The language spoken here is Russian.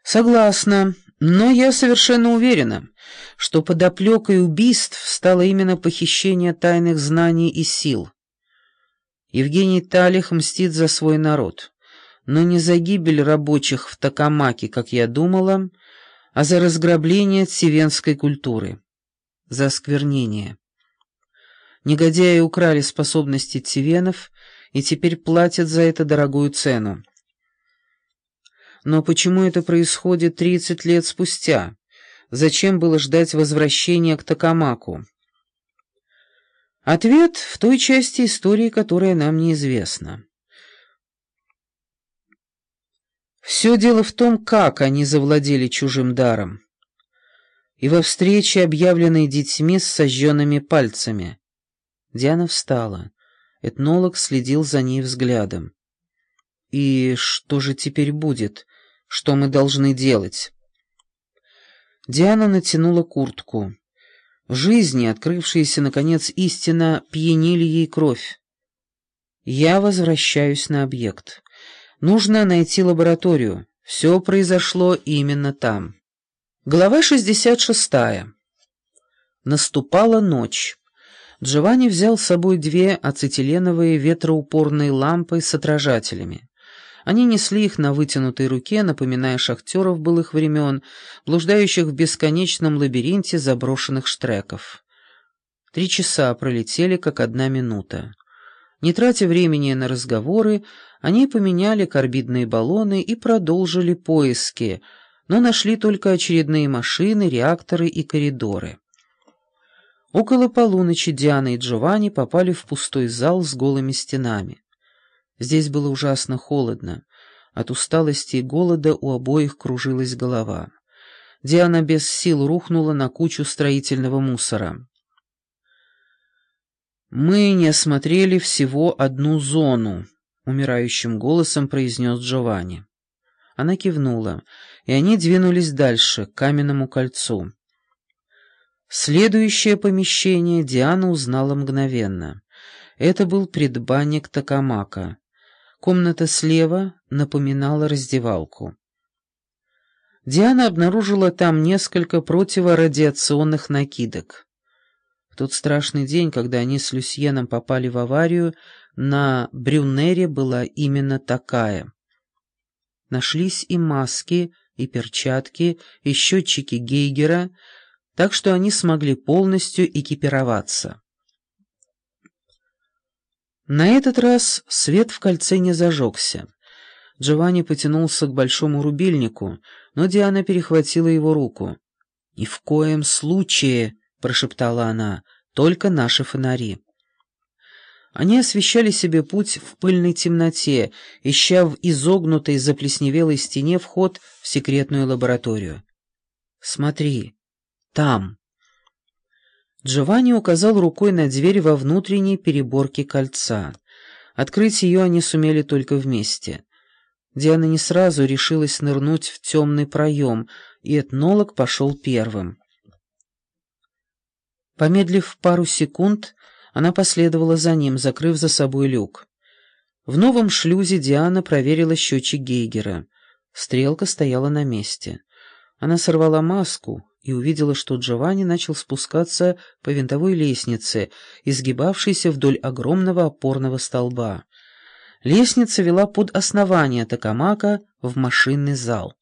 Согласна, но я совершенно уверена, что подоплекой убийств стало именно похищение тайных знаний и сил. Евгений Талих мстит за свой народ, но не за гибель рабочих в Токамаке, как я думала, а за разграбление цивенской культуры, за осквернение. Негодяи украли способности цивенов и теперь платят за это дорогую цену. Но почему это происходит 30 лет спустя? Зачем было ждать возвращения к Токамаку? Ответ в той части истории, которая нам неизвестна. Все дело в том, как они завладели чужим даром. И во встрече, объявленной детьми с сожженными пальцами. Диана встала. Этнолог следил за ней взглядом. «И что же теперь будет? Что мы должны делать?» Диана натянула куртку. В жизни, открывшаяся, наконец, истина, пьянили ей кровь. «Я возвращаюсь на объект. Нужно найти лабораторию. Все произошло именно там». Глава 66. Наступала ночь. Джованни взял с собой 2 ацетиленовые ветроупорные лампы с отражателями. Они несли их на вытянутой руке, напоминая шахтеров былых времен, блуждающих в бесконечном лабиринте заброшенных штреков. 3 часа пролетели, как 1 минута. Не тратя времени на разговоры, они поменяли карбидные баллоны и продолжили поиски, но нашли только очередные машины, реакторы и коридоры. Около полуночи Диана и Джованни попали в пустой зал с голыми стенами. Здесь было ужасно холодно. От усталости и голода у обоих кружилась голова. Диана без сил рухнула на кучу строительного мусора. «Мы не осмотрели всего одну зону», — умирающим голосом произнес Джованни. Она кивнула, и они двинулись дальше, к каменному кольцу. Следующее помещение Диана узнала мгновенно. Это был предбанник Токамака. Комната слева напоминала раздевалку. Диана обнаружила там несколько противорадиационных накидок. В тот страшный день, когда они с Люсьеном попали в аварию, на Брюнере была именно такая. Нашлись и маски, и перчатки, и счетчики Гейгера, так что они смогли полностью экипироваться. На этот раз свет в кольце не зажегся. Джованни потянулся к большому рубильнику, но Диана перехватила его руку. «Ни в коем случае», — прошептала она, — «только наши фонари». Они освещали себе путь в пыльной темноте, ища в изогнутой заплесневелой стене вход в секретную лабораторию. «Смотри, там». Джованни указал рукой на дверь во внутренней переборке кольца. Открыть ее они сумели только вместе. Диана не сразу решилась нырнуть в темный проем, и этнолог пошел первым. Помедлив пару секунд, она последовала за ним, закрыв за собой люк. В новом шлюзе Диана проверила счетчик Гейгера. Стрелка стояла на месте. Она сорвала маску и увидела, что Джованни начал спускаться по винтовой лестнице, изгибавшейся вдоль огромного опорного столба. Лестница вела под основание Токамака в машинный зал.